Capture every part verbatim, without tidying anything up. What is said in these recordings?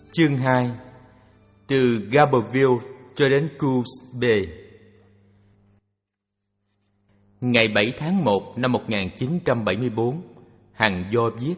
Chương hai. Từ Garberville cho đến Coos Bay. Ngày bảy tháng một năm một nghìn chín trăm bảy mươi tư, Hằng Do viết: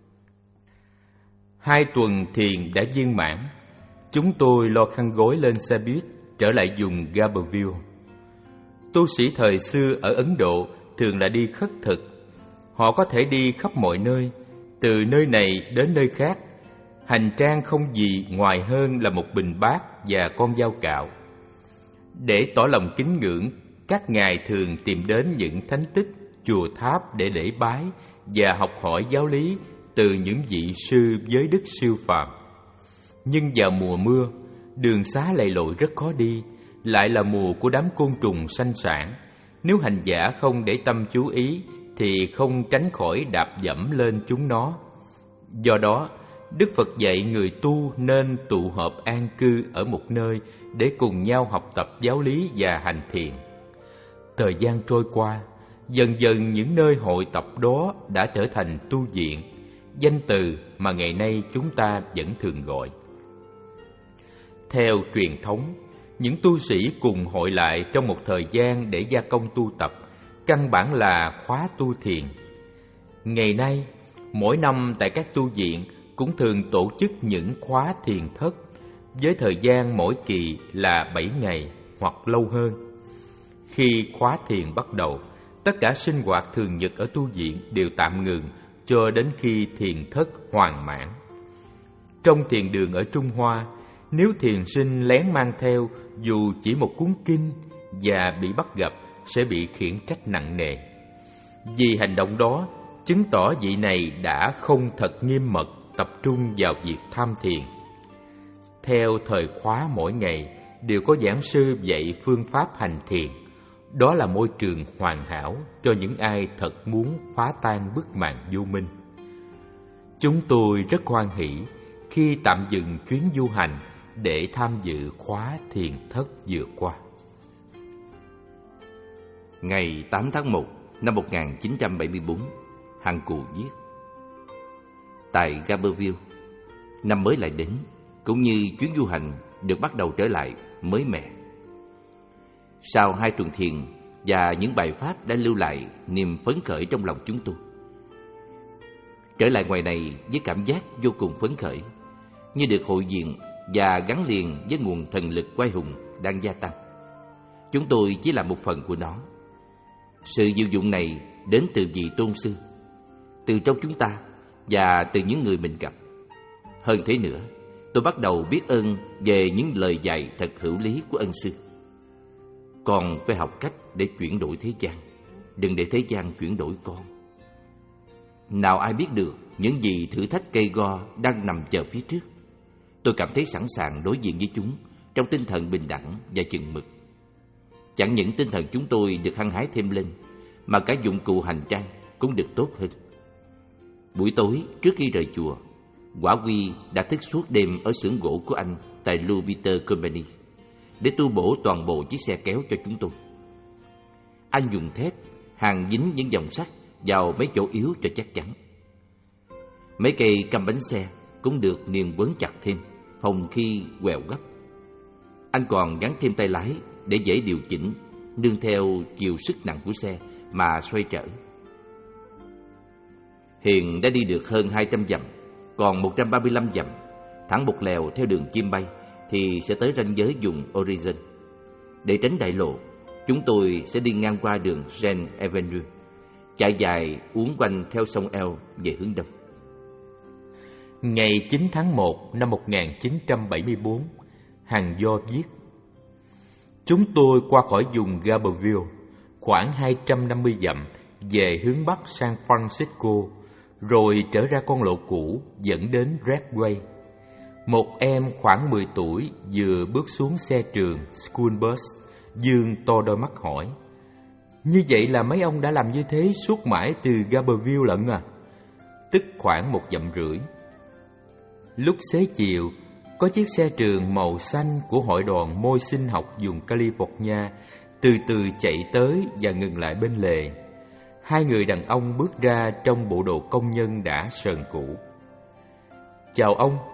Hai tuần thiền đã viên mãn. Chúng tôi lo khăn gối lên xe buýt trở lại vùng Garberville. Tu sĩ thời xưa ở Ấn Độ thường là đi khất thực. Họ có thể đi khắp mọi nơi, từ nơi này đến nơi khác. Hành trang không gì ngoài hơn là một bình bát và con dao cạo. Để tỏ lòng kính ngưỡng, các ngài thường tìm đến những thánh tích, chùa tháp để lễ bái và học hỏi giáo lý từ những vị sư giới đức siêu phàm. Nhưng vào mùa mưa, đường xá lầy lội rất khó đi, lại là mùa của đám côn trùng sanh sản. Nếu hành giả không để tâm chú ý thì không tránh khỏi đạp dẫm lên chúng nó. Do đó, Đức Phật dạy người tu nên tụ họp an cư ở một nơi để cùng nhau học tập giáo lý và hành thiền. Thời gian trôi qua, dần dần những nơi hội tập đó đã trở thành tu viện, danh từ mà ngày nay chúng ta vẫn thường gọi. Theo truyền thống, những tu sĩ cùng hội lại trong một thời gian để gia công tu tập, căn bản là khóa tu thiền. Ngày nay, mỗi năm tại các tu viện cũng thường tổ chức những khóa thiền thất với thời gian mỗi kỳ là bảy ngày hoặc lâu hơn. Khi khóa thiền bắt đầu, tất cả sinh hoạt thường nhật ở tu viện đều tạm ngừng cho đến khi thiền thất hoàn mãn. Trong thiền đường ở Trung Hoa, nếu thiền sinh lén mang theo dù chỉ một cuốn kinh và bị bắt gặp sẽ bị khiển trách nặng nề. Vì hành động đó, chứng tỏ vị này đã không thật nghiêm mật tập trung vào việc tham thiền. Theo thời khóa mỗi ngày đều có giảng sư dạy phương pháp hành thiền. Đó là môi trường hoàn hảo cho những ai thật muốn phá tan bức màn vô minh. Chúng tôi rất hoan hỷ khi tạm dừng chuyến du hành để tham dự khóa thiền thất vừa qua. Ngày tám tháng một năm một nghìn chín trăm bảy mươi tư, Hằng Cù viết: Tại Garberville, năm mới lại đến, cũng như chuyến du hành được bắt đầu trở lại mới mẻ. Sau hai tuần thiền và những bài pháp đã lưu lại niềm phấn khởi trong lòng chúng tôi. Trở lại ngoài này với cảm giác vô cùng phấn khởi, như được hội diện và gắn liền với nguồn thần lực oai hùng đang gia tăng. Chúng tôi chỉ là một phần của nó. Sự diệu dụng này đến từ vị tôn sư, từ trong chúng ta và từ những người mình gặp. Hơn thế nữa, tôi bắt đầu biết ơn về những lời dạy thật hữu lý của ân sư. Còn phải học cách để chuyển đổi thế gian, đừng để thế gian chuyển đổi con. Nào ai biết được những gì thử thách cây go đang nằm chờ phía trước. Tôi cảm thấy sẵn sàng đối diện với chúng trong tinh thần bình đẳng và chừng mực. Chẳng những tinh thần chúng tôi được hăng hái thêm lên, mà cả dụng cụ hành trang cũng được tốt hơn. Buổi tối trước khi rời chùa, Quả Quy đã thức suốt đêm ở xưởng gỗ của anh tại Lubiter Company để tu bổ toàn bộ chiếc xe kéo cho chúng tôi. Anh dùng thép hàn dính những dòng sắt vào mấy chỗ yếu cho chắc chắn. Mấy cây căm bánh xe cũng được niền quấn chặt thêm, phòng khi quẹo gấp. Anh còn gắn thêm tay lái để dễ điều chỉnh, nương theo chiều sức nặng của xe mà xoay trở. Hiền đã đi được hơn hai trăm dặm, còn một trăm ba mươi lăm dặm, thẳng một lèo theo đường chim bay thì sẽ tới ranh giới vùng Horizon. Để tránh đại lộ, chúng tôi sẽ đi ngang qua đường Jen Avenue, chạy dài uốn quanh theo sông El về hướng đông. Ngày chín tháng một năm một nghìn chín trăm bảy mươi tư, Hằng Do viết: Chúng tôi qua khỏi vùng Garberville, khoảng hai trăm năm mươi dặm về hướng bắc San Francisco, rồi trở ra con lộ cũ dẫn đến Redway. Một em khoảng mười tuổi vừa bước xuống xe trường School Bus, dương to đôi mắt hỏi: Như vậy là mấy ông đã làm như thế suốt mãi từ Garberville lận à? Tức khoảng một dặm rưỡi. Lúc xế chiều, có chiếc xe trường màu xanh của hội đoàn môi sinh học vùng California từ từ chạy tới và ngừng lại bên lề. Hai người đàn ông bước ra trong bộ đồ công nhân đã sờn cũ. Chào ông,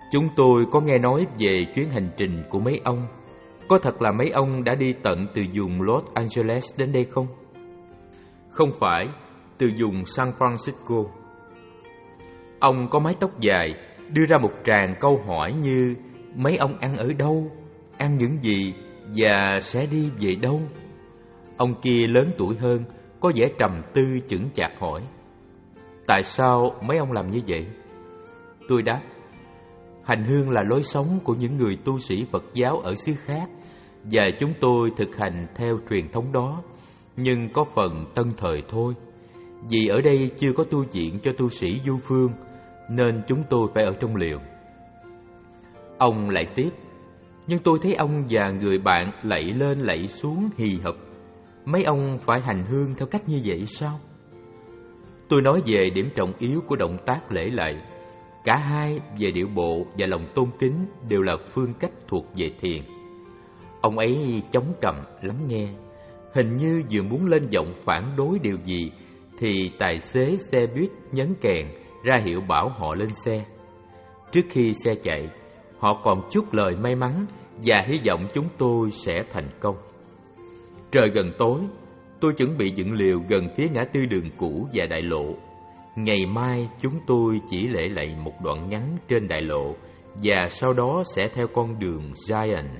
Chúng tôi có nghe nói về chuyến hành trình của mấy ông. Có thật là mấy ông đã đi tận từ vùng Los Angeles đến đây không? Không phải, từ vùng San Francisco. Ông có mái tóc dài, đưa ra một tràng câu hỏi như: mấy ông ăn ở đâu, ăn những gì và sẽ đi về đâu? Ông kia lớn tuổi hơn, có vẻ trầm tư chững chạc hỏi: tại sao mấy ông làm như vậy? Tôi đáp: hành hương là lối sống của những người tu sĩ Phật giáo ở xứ khác, và chúng tôi thực hành theo truyền thống đó, nhưng có phần tân thời thôi. Vì ở đây chưa có tu viện cho tu sĩ du phương, nên chúng tôi phải ở trong liều. Ông lại tiếp: nhưng tôi thấy ông và người bạn lạy lên lạy xuống hì hục. Mấy ông phải hành hương theo cách như vậy sao? Tôi nói về điểm trọng yếu của động tác lễ lạy. Cả hai về điệu bộ và lòng tôn kính đều là phương cách thuộc về thiền. Ông ấy chống cằm lắng nghe, hình như vừa muốn lên giọng phản đối điều gì, thì tài xế xe buýt nhấn kèn ra hiệu bảo họ lên xe. Trước khi xe chạy, họ còn chúc lời may mắn và hy vọng chúng tôi sẽ thành công. Trời gần tối, tôi chuẩn bị dựng liều gần phía ngã tư đường cũ và đại lộ. Ngày mai chúng tôi chỉ lễ lạy một đoạn ngắn trên đại lộ, và sau đó sẽ theo con đường Giants.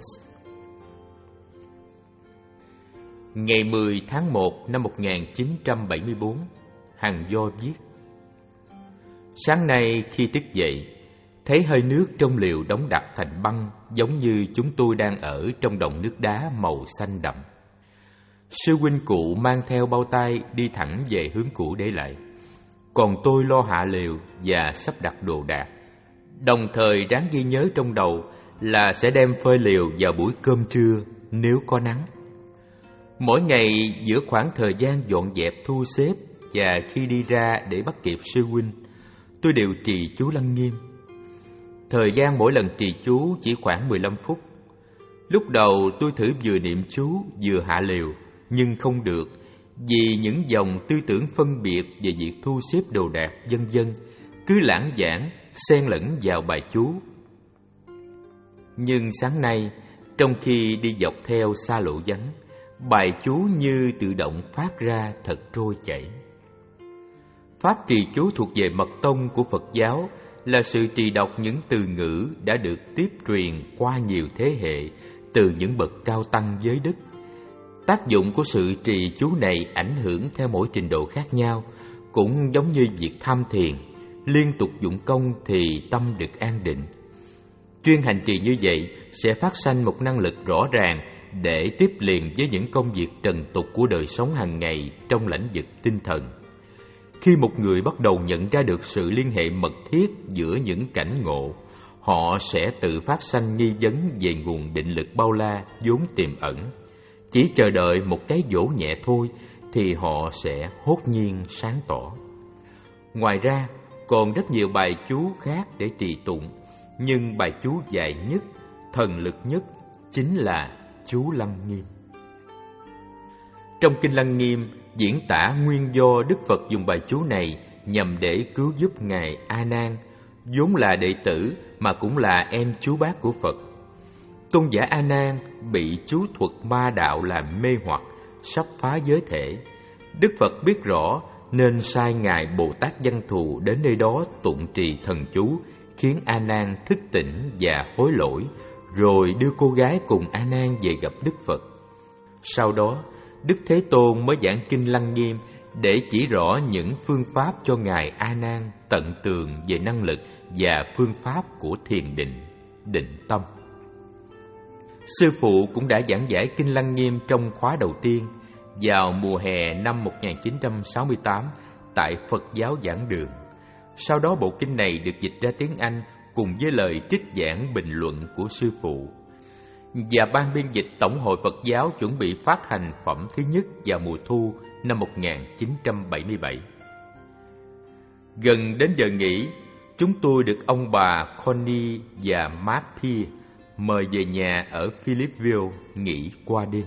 Ngày mười tháng một năm một nghìn chín trăm bảy mươi bốn, Hằng Do viết: sáng nay khi thức dậy, thấy hơi nước trong liều đóng đặc thành băng, giống như chúng tôi đang ở trong đồng nước đá màu xanh đậm. Sư huynh cụ mang theo bao tay đi thẳng về hướng cũ để lại, còn tôi lo hạ liều và sắp đặt đồ đạc, đồng thời ráng ghi nhớ trong đầu là sẽ đem phơi liều vào buổi cơm trưa nếu có nắng. Mỗi ngày giữa khoảng thời gian dọn dẹp thu xếp và khi đi ra để bắt kịp sư huynh, tôi đều trì chú Lăng Nghiêm. Thời gian mỗi lần trì chú chỉ khoảng mười lăm phút. Lúc đầu tôi thử vừa niệm chú vừa hạ liều, nhưng không được, vì những dòng tư tưởng phân biệt về việc thu xếp đồ đạc vân vân cứ lãng vảng xen lẫn vào bài chú. Nhưng sáng nay, trong khi đi dọc theo xa lộ vắng, bài chú như tự động phát ra thật trôi chảy. Pháp trì chú thuộc về mật tông của Phật giáo, là sự trì đọc những từ ngữ đã được tiếp truyền qua nhiều thế hệ từ những bậc cao tăng giới đức. Tác dụng của sự trì chú này ảnh hưởng theo mỗi trình độ khác nhau, cũng giống như việc tham thiền, liên tục dụng công thì tâm được an định. Chuyên hành trì như vậy sẽ phát sanh một năng lực rõ ràng để tiếp liền với những công việc trần tục của đời sống hàng ngày trong lĩnh vực tinh thần. Khi một người bắt đầu nhận ra được sự liên hệ mật thiết giữa những cảnh ngộ, họ sẽ tự phát sanh nghi vấn về nguồn định lực bao la vốn tiềm ẩn. Chỉ chờ đợi một cái dỗ nhẹ thôi thì họ sẽ hốt nhiên sáng tỏ. Ngoài ra, còn rất nhiều bài chú khác để trì tụng, nhưng bài chú dài nhất, thần lực nhất chính là chú Lăng Nghiêm. Trong Kinh Lăng Nghiêm diễn tả nguyên do Đức Phật dùng bài chú này nhằm để cứu giúp Ngài A Nan, vốn là đệ tử mà cũng là em chú bác của Phật. Tôn giả A Nan bị chú thuật ma đạo làm mê hoặc, sắp phá giới thể. Đức Phật biết rõ nên sai Ngài Bồ Tát Văn Thù đến nơi đó tụng trì thần chú, khiến A Nan thức tỉnh và hối lỗi, rồi đưa cô gái cùng A Nan về gặp Đức Phật. Sau đó, Đức Thế Tôn mới giảng Kinh Lăng Nghiêm để chỉ rõ những phương pháp cho Ngài A Nan tận tường về năng lực và phương pháp của thiền định, định tâm. Sư phụ cũng đã giảng giải Kinh Lăng Nghiêm trong khóa đầu tiên vào mùa hè năm một nghìn chín trăm sáu mươi tám tại Phật giáo giảng đường. Sau đó bộ kinh này được dịch ra tiếng Anh cùng với lời trích giảng bình luận của sư phụ. Và ban biên dịch Tổng hội Phật giáo chuẩn bị phát hành phẩm thứ nhất vào mùa thu năm một nghìn chín trăm bảy mươi bảy. Gần đến giờ nghỉ, chúng tôi được ông bà Connie và Mark Pierre mời về nhà ở Philippeville nghỉ qua đêm.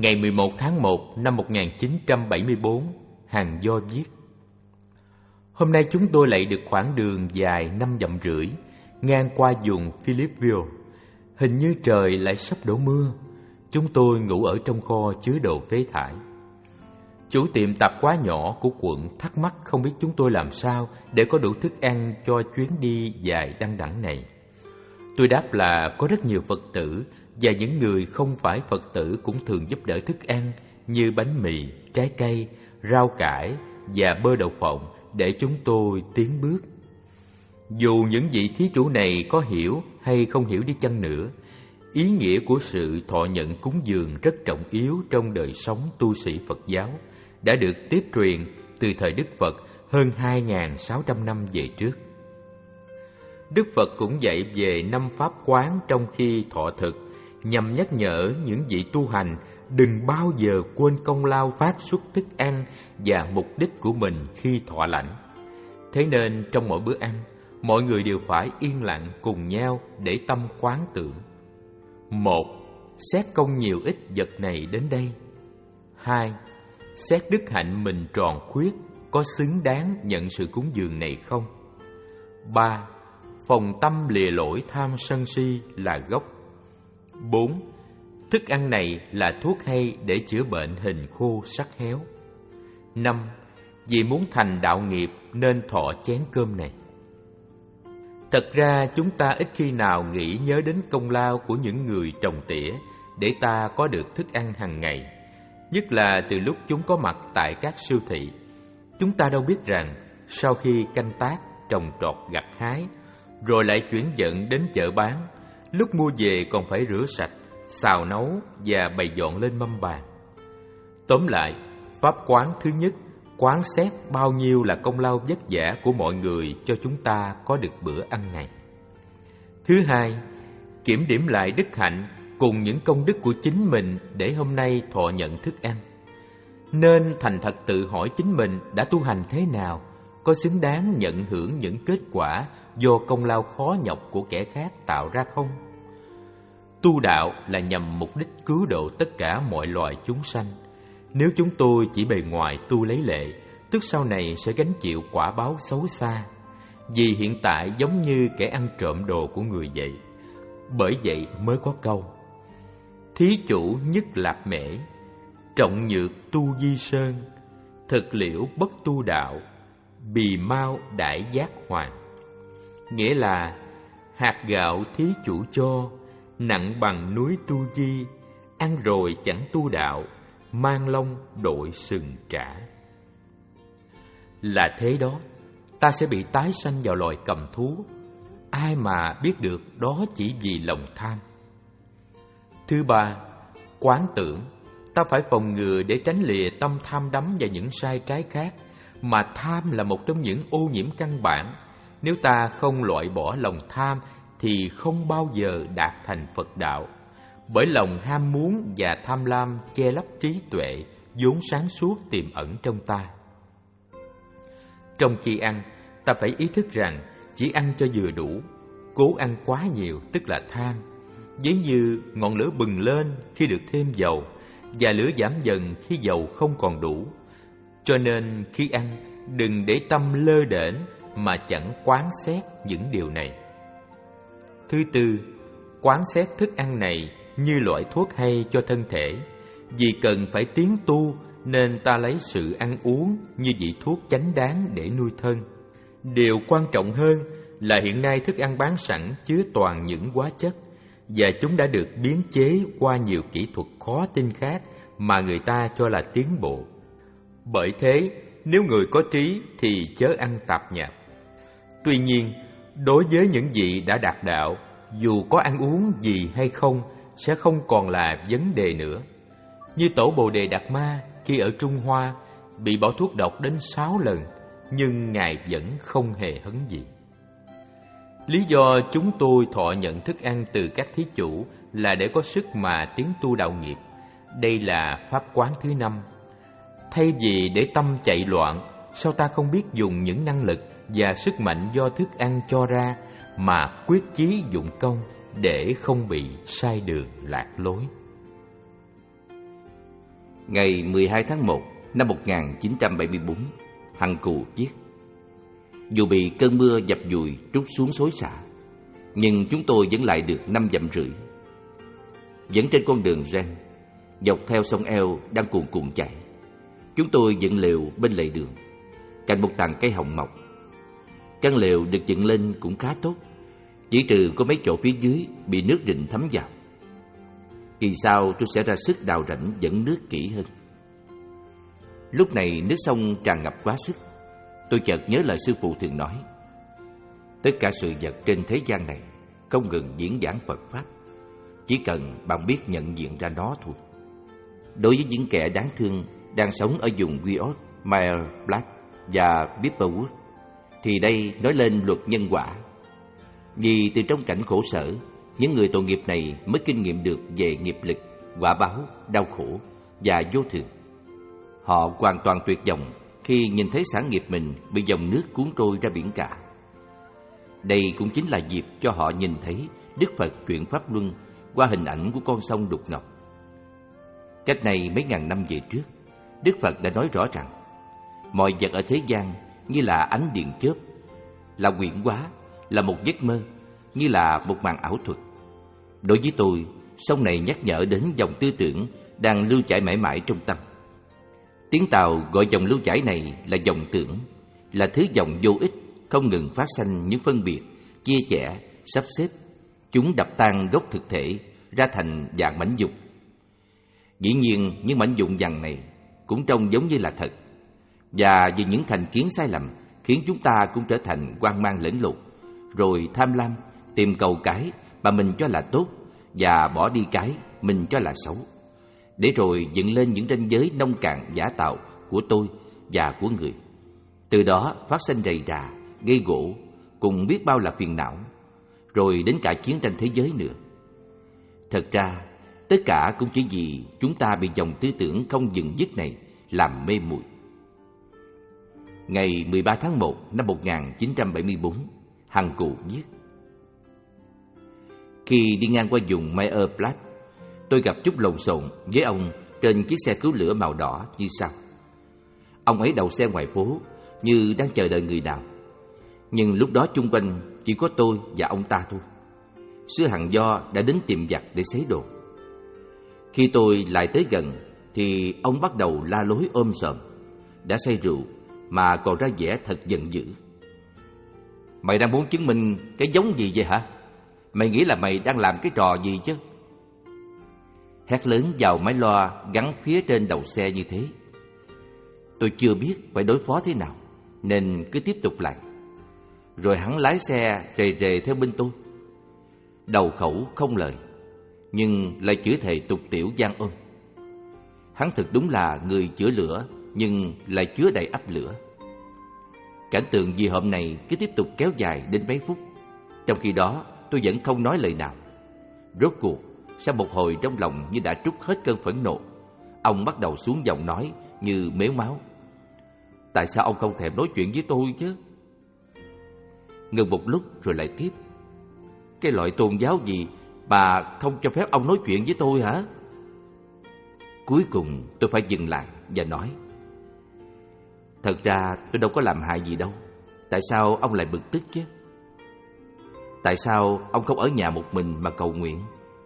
Ngày mười một tháng một năm một nghìn chín trăm bảy mươi tư, Hàn Do viết: Hôm nay chúng tôi lại được khoảng đường dài năm dặm rưỡi, ngang qua vùng Philippeville. Hình như trời lại sắp đổ mưa. Chúng tôi ngủ ở trong kho chứa đồ phế thải. Chủ tiệm tạp hóa nhỏ của quận thắc mắc không biết chúng tôi làm sao để có đủ thức ăn cho chuyến đi dài đăng đẳng này. Tôi đáp là có rất nhiều Phật tử và những người không phải Phật tử cũng thường giúp đỡ thức ăn như bánh mì, trái cây, rau cải và bơ đậu phộng để chúng tôi tiến bước. Dù những vị thí chủ này có hiểu hay không hiểu đi chăng nữa, ý nghĩa của sự thọ nhận cúng dường rất trọng yếu trong đời sống tu sĩ Phật giáo đã được tiếp truyền từ thời Đức Phật hơn hai nghìn sáu trăm năm về trước. Đức Phật cũng dạy về năm pháp quán trong khi thọ thực, nhằm nhắc nhở những vị tu hành đừng bao giờ quên công lao phát xuất thức ăn và mục đích của mình khi thọ lãnh. Thế nên trong mỗi bữa ăn, mọi người đều phải yên lặng cùng nhau để tâm quán tưởng. Một, xét công nhiều ít vật này đến đây. Hai, xét đức hạnh mình tròn khuyết có xứng đáng nhận sự cúng dường này không. Ba, phòng tâm lìa lỗi tham sân si là gốc. Bốn, thức ăn này là thuốc hay để chữa bệnh hình khô sắc héo. Năm, vì muốn thành đạo nghiệp nên thọ chén cơm này. Thật ra chúng ta ít khi nào nghĩ nhớ đến công lao của những người trồng tỉa để ta có được thức ăn hàng ngày, nhất là từ lúc chúng có mặt tại các siêu thị. Chúng ta đâu biết rằng sau khi canh tác, trồng trọt, gặt hái, rồi lại chuyển vận đến chợ bán, lúc mua về còn phải rửa sạch, xào nấu và bày dọn lên mâm bàn. Tóm lại, pháp quán thứ nhất, quán xét bao nhiêu là công lao vất vả của mọi người cho chúng ta có được bữa ăn này. Thứ hai, kiểm điểm lại đức hạnh cùng những công đức của chính mình để hôm nay thọ nhận thức ăn. Nên thành thật tự hỏi chính mình đã tu hành thế nào, có xứng đáng nhận hưởng những kết quả do công lao khó nhọc của kẻ khác tạo ra không? Tu đạo là nhằm mục đích cứu độ tất cả mọi loài chúng sanh. Nếu chúng tôi chỉ bề ngoài tu lấy lệ, tức sau này sẽ gánh chịu quả báo xấu xa, vì hiện tại giống như kẻ ăn trộm đồ của người vậy. Bởi vậy mới có câu: thí chủ nhất lạp mễ, trọng nhược tu di sơn, thực liễu bất tu đạo, bì mau đại giác hoàng. Nghĩa là hạt gạo thí chủ cho, nặng bằng núi tu di, ăn rồi chẳng tu đạo, mang lông đội sừng trả. Là thế đó, ta sẽ bị tái sanh vào loài cầm thú. Ai mà biết được đó chỉ vì lòng tham. Thứ ba, quán tưởng. Ta phải phòng ngừa để tránh lìa tâm tham đắm vào những sai trái khác, mà tham là một trong những ô nhiễm căn bản. Nếu ta không loại bỏ lòng tham thì không bao giờ đạt thành Phật đạo. Bởi lòng ham muốn và tham lam che lấp trí tuệ vốn sáng suốt tiềm ẩn trong ta. Trong khi ăn, ta phải ý thức rằng chỉ ăn cho vừa đủ. Cố ăn quá nhiều tức là tham. Giống như ngọn lửa bừng lên khi được thêm dầu, và lửa giảm dần khi dầu không còn đủ. Cho nên khi ăn, đừng để tâm lơ đễnh mà chẳng quán xét những điều này. Thứ tư, quán xét thức ăn này như loại thuốc hay cho thân thể. Vì cần phải tiến tu nên ta lấy sự ăn uống như vị thuốc chánh đáng để nuôi thân. Điều quan trọng hơn là hiện nay thức ăn bán sẵn chứa toàn những hóa chất, và chúng đã được biến chế qua nhiều kỹ thuật khó tin khác mà người ta cho là tiến bộ. Bởi thế, nếu người có trí thì chớ ăn tạp nhạp. Tuy nhiên, đối với những vị đã đạt đạo, dù có ăn uống gì hay không sẽ không còn là vấn đề nữa. Như Tổ Bồ Đề Đạt Ma khi ở Trung Hoa bị bỏ thuốc độc đến sáu lần, nhưng Ngài vẫn không hề hấn gì. Lý do chúng tôi thọ nhận thức ăn từ các thí chủ là để có sức mà tiến tu đạo nghiệp. Đây là pháp quán thứ năm. Thay vì để tâm chạy loạn, sao ta không biết dùng những năng lực và sức mạnh do thức ăn cho ra mà quyết chí dụng công để không bị sai đường lạc lối. Ngày mười hai tháng một năm một nghìn chín trăm bảy mươi tư, Hằng Cù viết: Dù bị cơn mưa dập dùi trút xuống xối xả, nhưng chúng tôi vẫn lại được năm dặm rưỡi. Vẫn trên con đường ren, dọc theo sông Eo đang cuồn cuộn chảy, chúng tôi dựng lều bên lề đường, cạnh một tàn cây hồng mọc. Căn lều được dựng lên cũng khá tốt, chỉ trừ có mấy chỗ phía dưới bị nước rình thấm vào. Kỳ sau tôi sẽ ra sức đào rãnh dẫn nước kỹ hơn. Lúc này nước sông tràn ngập quá sức. Tôi chợt nhớ lời sư phụ thường nói: tất cả sự vật trên thế gian này không ngừng diễn giảng Phật Pháp, chỉ cần bạn biết nhận diện ra nó thôi. Đối với những kẻ đáng thương đang sống ở vùng Wiot, Meyer Black và Beeperwood, thì đây nói lên luật nhân quả. Vì từ trong cảnh khổ sở, những người tội nghiệp này mới kinh nghiệm được về nghiệp lực, quả báo, đau khổ và vô thường. Họ hoàn toàn tuyệt vọng khi nhìn thấy sản nghiệp mình bị dòng nước cuốn trôi ra biển cả. Đây cũng chính là dịp cho họ nhìn thấy Đức Phật chuyển Pháp Luân qua hình ảnh của con sông đục ngầu. Cách này mấy ngàn năm về trước, Đức Phật đã nói rõ rằng mọi vật ở thế gian như là ánh điện chớp, là quyển hóa, là một giấc mơ, như là một màn ảo thuật. Đối với tôi, sông này nhắc nhở đến dòng tư tưởng đang lưu chảy mãi mãi trong tâm. Tiếng Tàu gọi dòng lưu chảy này là dòng tưởng, là thứ dòng vô ích, không ngừng phát sanh những phân biệt, chia chẻ, sắp xếp. Chúng đập tan gốc thực thể, ra thành dạng mảnh dụng. Dĩ nhiên, những mảnh dụng dằn này cũng trông giống như là thật. Và vì những thành kiến sai lầm khiến chúng ta cũng trở thành hoang mang lẫn lộn, rồi tham lam, tìm cầu cái mà mình cho là tốt và bỏ đi cái mình cho là xấu, để rồi dựng lên những ranh giới nông cạn giả tạo của tôi và của người. Từ đó phát sinh rầy rà, gây gỗ, cùng biết bao là phiền não, rồi đến cả chiến tranh thế giới nữa. Thật ra, tất cả cũng chỉ vì chúng ta bị dòng tư tưởng không dừng dứt này làm mê muội. Ngày mười ba tháng một năm một nghìn chín trăm bảy mươi tư, Hằng Cù viết: Khi đi ngang qua vùng Meyer Blatt, tôi gặp chút lộn xộn với ông trên chiếc xe cứu lửa màu đỏ như sau. Ông ấy đậu xe ngoài phố như đang chờ đợi người nào, nhưng lúc đó chung quanh chỉ có tôi và ông ta thôi. Sư Hằng Do đã đến tiệm giặt để xế đồ. Khi tôi lại tới gần thì ông bắt đầu la lối ôm sòm, đã say rượu mà còn ra vẻ thật giận dữ. Mày đang muốn chứng minh cái giống gì vậy hả? Mày nghĩ là mày đang làm cái trò gì chứ? Hét lớn vào máy loa gắn phía trên đầu xe như thế. Tôi chưa biết phải đối phó thế nào, nên cứ tiếp tục lại. Rồi hắn lái xe rề rề theo bên tôi. Đầu khẩu không lời, nhưng lại chửi thề tục tiểu gian ôm. Hắn thực đúng là người chữa lửa, nhưng lại chứa đầy ắp lửa. Cảnh tượng dị hợm này cứ tiếp tục kéo dài đến mấy phút. Trong khi đó tôi vẫn không nói lời nào. Rốt cuộc, sau một hồi trong lòng như đã trút hết cơn phẫn nộ, ông bắt đầu xuống giọng nói như mếu máu: Tại sao ông không thèm nói chuyện với tôi chứ? Ngừng một lúc rồi lại tiếp: Cái loại tôn giáo gì mà không cho phép ông nói chuyện với tôi hả? Cuối cùng tôi phải dừng lại và nói: Thật ra tôi đâu có làm hại gì đâu. Tại sao ông lại bực tức chứ? Tại sao ông không ở nhà một mình mà cầu nguyện?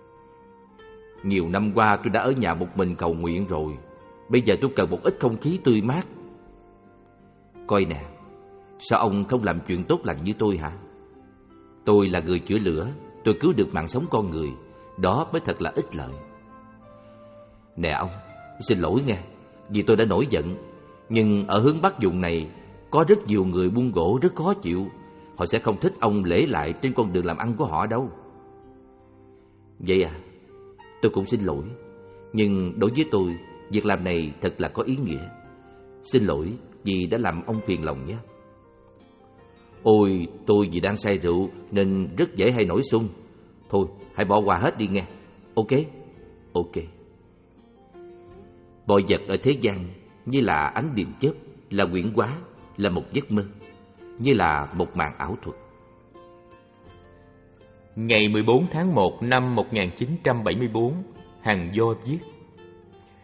Nhiều năm qua tôi đã ở nhà một mình cầu nguyện rồi. Bây giờ tôi cần một ít không khí tươi mát. Coi nè, sao ông không làm chuyện tốt lành như tôi hả? Tôi là người chữa lửa, tôi cứu được mạng sống con người. Đó mới thật là ích lợi. Nè ông, xin lỗi nghe, vì tôi đã nổi giận. Nhưng ở hướng Bắc vùng này có rất nhiều người buôn gỗ rất khó chịu. Họ sẽ không thích ông lễ lại trên con đường làm ăn của họ đâu. Vậy à, tôi cũng xin lỗi. Nhưng đối với tôi, việc làm này thật là có ý nghĩa. Xin lỗi vì đã làm ông phiền lòng nhé. Ôi, tôi vì đang say rượu nên rất dễ hay nổi xung. Thôi, hãy bỏ qua hết đi nghe. Ok, ok. Mọi vật ở thế gian như là ánh điện chớp, là quyển hóa, là một giấc mơ, như là một màn ảo thuật. Ngày mười bốn tháng một năm một nghìn chín trăm bảy mươi tư, Hằng Do viết: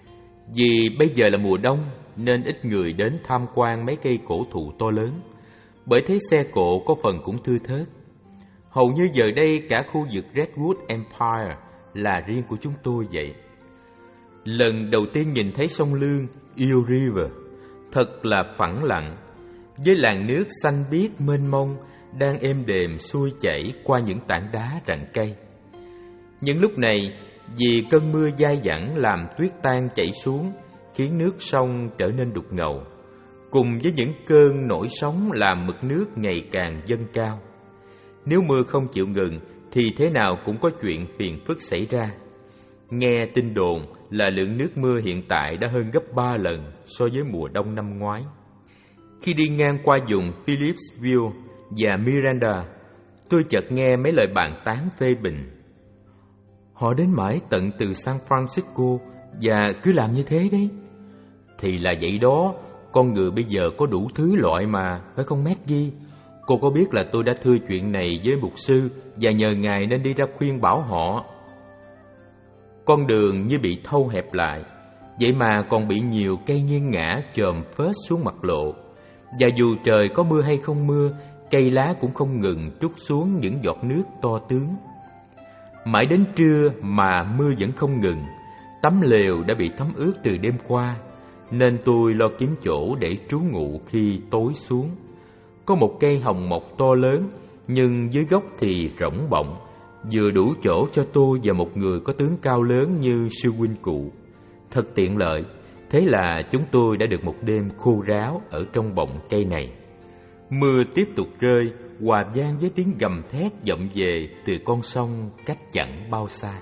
Vì bây giờ là mùa đông nên ít người đến tham quan mấy cây cổ thụ to lớn, bởi thế xe cộ có phần cũng thưa thớt. Hầu như giờ đây cả khu vực Redwood Empire là riêng của chúng tôi vậy. Lần đầu tiên nhìn thấy sông Lương, Eel River, thật là phẳng lặng, với làn nước xanh biếc mênh mông đang êm đềm xuôi chảy qua những tảng đá rặng cây. Những lúc này, vì cơn mưa dai dẳng làm tuyết tan chảy xuống, khiến nước sông trở nên đục ngầu, cùng với những cơn nổi sóng làm mực nước ngày càng dâng cao. Nếu mưa không chịu ngừng thì thế nào cũng có chuyện phiền phức xảy ra. Nghe tin đồn là lượng nước mưa hiện tại đã hơn gấp ba lần so với mùa đông năm ngoái. Khi đi ngang qua vùng Phillipsville và Miranda, tôi chợt nghe mấy lời bàn tán phê bình. Họ đến mãi tận từ San Francisco và cứ làm như thế đấy. Thì là vậy đó, con người bây giờ có đủ thứ loại mà, phải không Maggie? Cô có biết là tôi đã thưa chuyện này với mục sư và nhờ ngài nên đi ra khuyên bảo họ. Con đường như bị thâu hẹp lại, vậy mà còn bị nhiều cây nghiêng ngã chồm phết xuống mặt lộ. Và dù trời có mưa hay không mưa, cây lá cũng không ngừng trút xuống những giọt nước to tướng. Mãi đến trưa mà mưa vẫn không ngừng. Tấm lều đã bị thấm ướt từ đêm qua, nên tôi lo kiếm chỗ để trú ngụ khi tối xuống. Có một cây hồng mọc to lớn, nhưng dưới gốc thì rỗng bọng, vừa đủ chỗ cho tôi và một người có tướng cao lớn như sư huynh cụ. Thật tiện lợi, thế là chúng tôi đã được một đêm khô ráo ở trong bọng cây này. Mưa tiếp tục rơi, hòa vang với tiếng gầm thét vọng về từ con sông cách chẳng bao xa.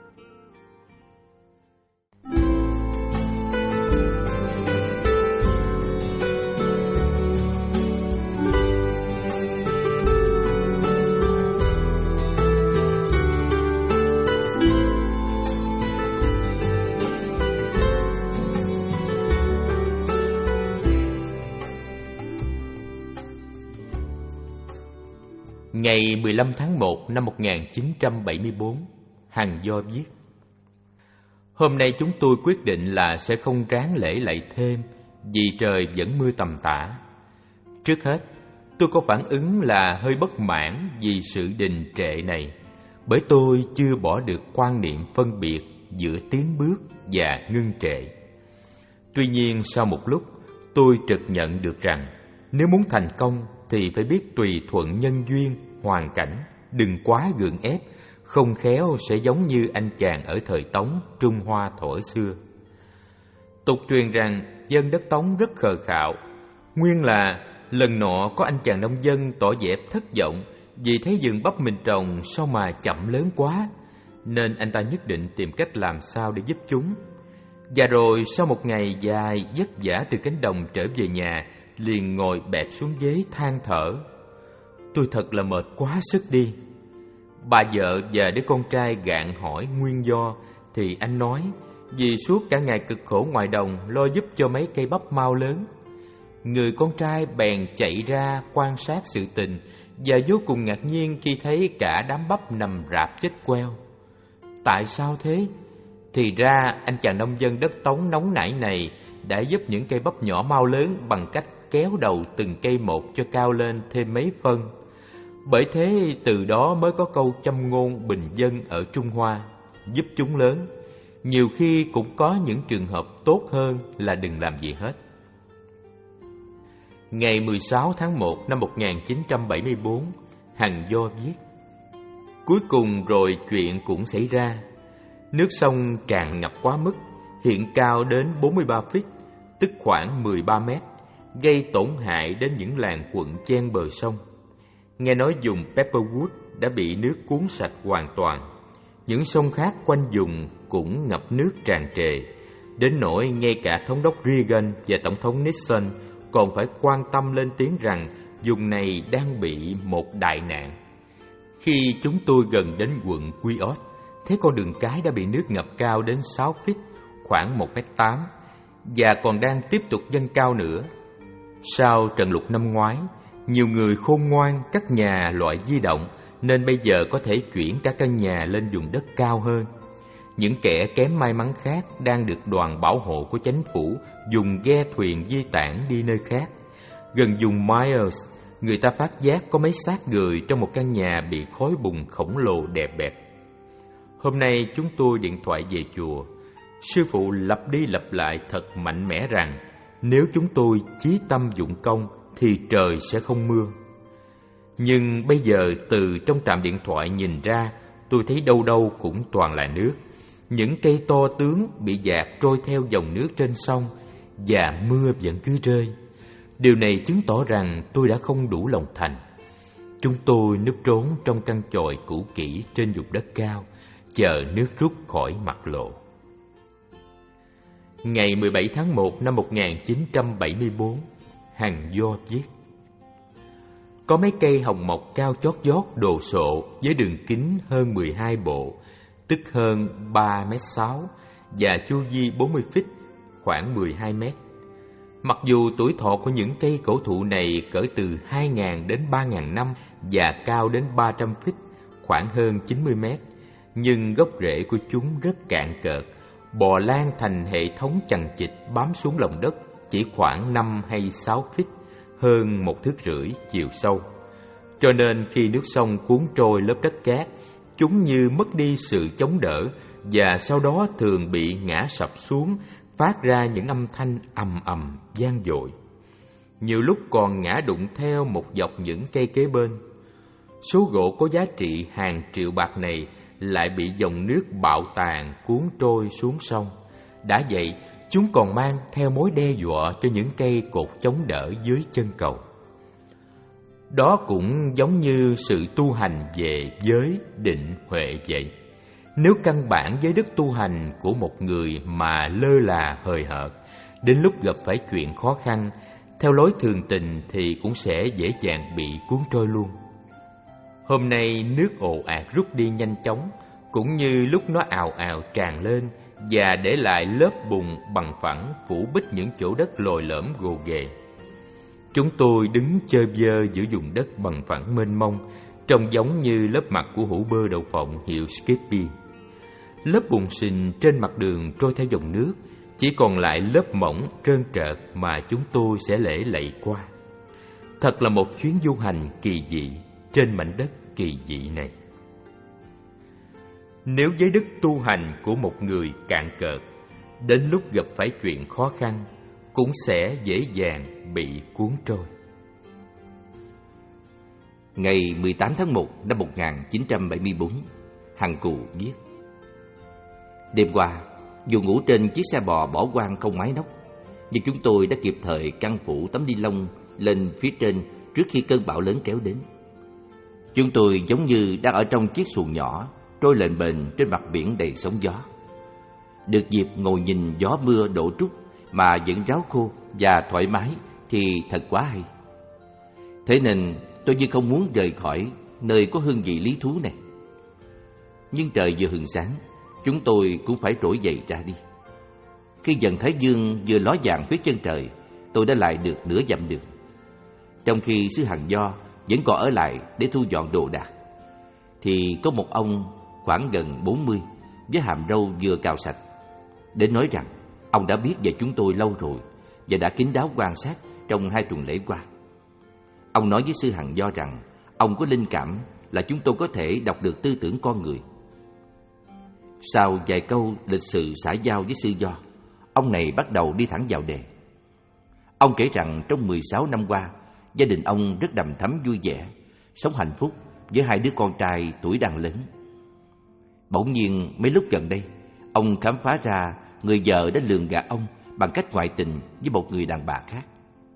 Ngày mười lăm tháng một năm một nghìn chín trăm bảy mươi tư, Hằng Do viết: Hôm nay chúng tôi quyết định là sẽ không ráng lễ lại thêm vì trời vẫn mưa tầm tã. Trước hết, tôi có phản ứng là hơi bất mãn vì sự đình trệ này, bởi tôi chưa bỏ được quan niệm phân biệt giữa tiến bước và ngưng trệ. Tuy nhiên sau một lúc, tôi chợt nhận được rằng nếu muốn thành công thì phải biết tùy thuận nhân duyên, hoàn cảnh, đừng quá gượng ép, không khéo sẽ giống như anh chàng ở thời Tống, Trung Hoa thuở xưa. Tục truyền rằng dân đất Tống rất khờ khạo. Nguyên là lần nọ có anh chàng nông dân tỏ vẻ thất vọng vì thấy vườn bắp mình trồng sao mà chậm lớn quá, nên anh ta nhất định tìm cách làm sao để giúp chúng. Và rồi sau một ngày dài vất vả từ cánh đồng trở về nhà, liền ngồi bẹp xuống ghế than thở. Tôi thật là mệt quá sức đi. Bà vợ và đứa con trai gạn hỏi nguyên do, thì anh nói vì suốt cả ngày cực khổ ngoài đồng lo giúp cho mấy cây bắp mau lớn. Người con trai bèn chạy ra quan sát sự tình và vô cùng ngạc nhiên khi thấy cả đám bắp nằm rạp chết queo. Tại sao thế? Thì ra anh chàng nông dân đất Tống nóng nảy này đã giúp những cây bắp nhỏ mau lớn bằng cách kéo đầu từng cây một cho cao lên thêm mấy phân. Bởi thế từ đó mới có câu châm ngôn bình dân ở Trung Hoa: giúp chúng lớn. Nhiều khi cũng có những trường hợp tốt hơn là đừng làm gì hết. Ngày mười sáu tháng một năm một nghìn chín trăm bảy mươi tư, Hằng Do viết: Cuối cùng rồi chuyện cũng xảy ra. Nước sông tràn ngập quá mức, hiện cao đến bốn mươi ba feet, tức khoảng mười ba mét, gây tổn hại đến những làng quận chen bờ sông. Nghe nói vùng Pepperwood đã bị nước cuốn sạch hoàn toàn. Những sông khác quanh vùng cũng ngập nước tràn trề, đến nỗi ngay cả thống đốc Reagan và tổng thống Nixon còn phải quan tâm lên tiếng rằng vùng này đang bị một đại nạn. Khi chúng tôi gần đến quận Quiot, thấy con đường cái đã bị nước ngập cao đến sáu feet, khoảng một mét tám, và còn đang tiếp tục dâng cao nữa. Sau trận lụt năm ngoái, nhiều người khôn ngoan cất nhà loại di động, nên bây giờ có thể chuyển cả căn nhà lên vùng đất cao hơn. Những kẻ kém may mắn khác đang được đoàn bảo hộ của chính phủ dùng ghe thuyền di tản đi nơi khác. Gần vùng Myers, người ta phát giác có mấy xác người trong một căn nhà bị khói bùn khổng lồ đè bẹp. Hôm nay chúng tôi điện thoại về chùa. Sư phụ lặp đi lặp lại thật mạnh mẽ rằng nếu chúng tôi chí tâm dụng công thì trời sẽ không mưa. Nhưng bây giờ từ trong trạm điện thoại nhìn ra, tôi thấy đâu đâu cũng toàn là nước. Những cây to tướng bị dạt trôi theo dòng nước trên sông, và mưa vẫn cứ rơi. Điều này chứng tỏ rằng tôi đã không đủ lòng thành. Chúng tôi núp trốn trong căn chòi cũ kỹ trên vùng đất cao, chờ nước rút khỏi mặt lộ. Ngày mười bảy tháng một năm một nghìn chín trăm bảy mươi tư, Hằng Do viết: có mấy cây hồng mọc cao chót vót đồ sộ với đường kính hơn mười hai bộ, tức hơn ba mét sáu, và chu vi bốn mươi feet, khoảng mười hai mét. Mặc dù tuổi thọ của những cây cổ thụ này cỡ từ hai nghìn đến ba nghìn năm và cao đến ba trăm feet, khoảng hơn chín mươi mét, nhưng gốc rễ của chúng rất cạn cợt, bò lan thành hệ thống chằng chịt bám xuống lòng đất chỉ khoảng năm hay sáu feet, hơn một thước rưỡi chiều sâu. Cho nên khi nước sông cuốn trôi lớp đất cát, chúng như mất đi sự chống đỡ và sau đó thường bị ngã sập xuống, phát ra những âm thanh ầm ầm vang dội. Nhiều lúc còn ngã đụng theo một dọc những cây kế bên. Số gỗ có giá trị hàng triệu bạc này lại bị dòng nước bạo tàn cuốn trôi xuống sông. Đã vậy, chúng còn mang theo mối đe dọa cho những cây cột chống đỡ dưới chân cầu. Đó cũng giống như sự tu hành về giới định huệ vậy. Nếu căn bản giới đức tu hành của một người mà lơ là hời hợt, đến lúc gặp phải chuyện khó khăn, theo lối thường tình thì cũng sẽ dễ dàng bị cuốn trôi luôn. Hôm nay nước ồ ạt rút đi nhanh chóng, cũng như lúc nó ào ào tràn lên và để lại lớp bùn bằng phẳng phủ bít những chỗ đất lồi lõm gồ ghề. Chúng tôi đứng chơ vơ giữa vùng đất bằng phẳng mênh mông, trông giống như lớp mặt của hũ bơ đậu phộng hiệu Skippy. Lớp bùn sình trên mặt đường trôi theo dòng nước, chỉ còn lại lớp mỏng trơn trợt mà chúng tôi sẽ lễ lạy qua. Thật là một chuyến du hành kỳ dị trên mảnh đất kỳ dị này. Nếu giới đức tu hành của một người cạn cợt, đến lúc gặp phải chuyện khó khăn cũng sẽ dễ dàng bị cuốn trôi. Ngày mười tám tháng một năm một nghìn chín trăm bảy mươi tư, Hằng Cù viết: đêm qua, dù ngủ trên chiếc xe bò bỏ hoang không mái nóc, nhưng chúng tôi đã kịp thời căng phủ tấm ni lông lên phía trên trước khi cơn bão lớn kéo đến. Chúng tôi giống như đang ở trong chiếc xuồng nhỏ trôi lềnh bềnh trên mặt biển đầy sóng gió. Được dịp ngồi nhìn gió mưa đổ trút mà vẫn ráo khô và thoải mái thì thật quá hay. Thế nên tôi như không muốn rời khỏi nơi có hương vị lý thú này. Nhưng trời vừa hừng sáng, chúng tôi cũng phải trỗi dậy ra đi. Khi dần thái dương vừa ló dạng phía chân trời, tôi đã lại được nửa dặm đường. Trong khi sư Hằng Do vẫn còn ở lại để thu dọn đồ đạc, thì có một ông khoảng gần bốn mươi với hàm râu vừa cạo sạch đến nói rằng ông đã biết về chúng tôi lâu rồi và đã kín đáo quan sát trong hai tuần lễ qua. Ông nói với sư Hằng Do rằng ông có linh cảm là chúng tôi có thể đọc được tư tưởng con người. Sau vài câu lịch sự xã giao với sư Do, ông này bắt đầu đi thẳng vào đề. Ông kể rằng trong mười sáu năm qua, gia đình ông rất đầm thắm vui vẻ, sống hạnh phúc với hai đứa con trai tuổi đang lớn. Bỗng nhiên mấy lúc gần đây, ông khám phá ra người vợ đã lường gạt ông bằng cách ngoại tình với một người đàn bà khác.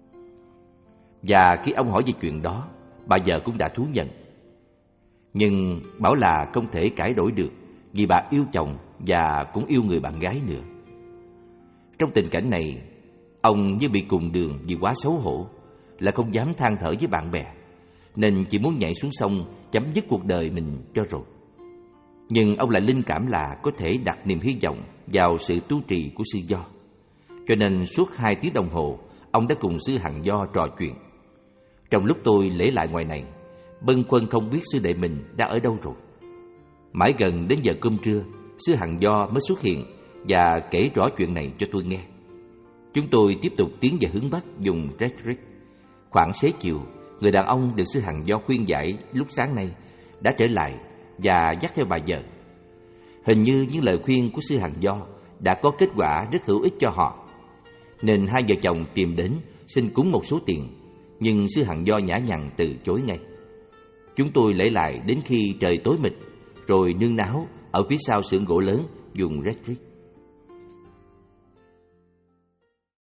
Và khi ông hỏi về chuyện đó, bà vợ cũng đã thú nhận. Nhưng bảo là không thể cãi đổi được vì bà yêu chồng và cũng yêu người bạn gái nữa. Trong tình cảnh này, ông như bị cùng đường vì quá xấu hổ, lại không dám than thở với bạn bè, nên chỉ muốn nhảy xuống sông chấm dứt cuộc đời mình cho rồi. Nhưng ông lại linh cảm là có thể đặt niềm hy vọng vào sự tu trì của sư Do. Cho nên suốt hai tiếng đồng hồ, ông đã cùng sư Hằng Do trò chuyện. Trong lúc tôi lễ lại ngoài này, bâng khuâng không biết sư đệ mình đã ở đâu rồi. Mãi gần đến giờ cơm trưa sư Hằng Do mới xuất hiện và kể rõ chuyện này cho tôi nghe. Chúng tôi tiếp tục tiến về hướng Bắc dùng Red Creek. Khoảng xế chiều, người đàn ông được sư Hằng Do khuyên giải lúc sáng nay đã trở lại và dắt theo bà vợ. Hình như những lời khuyên của sư Hằng Do đã có kết quả rất hữu ích cho họ, nên hai vợ chồng tìm đến xin cúng một số tiền, nhưng sư Hằng Do nhã nhặn từ chối ngay. Chúng tôi lễ lại đến khi trời tối mịt, rồi nương náu ở phía sau xưởng gỗ lớn dùng Red Creek.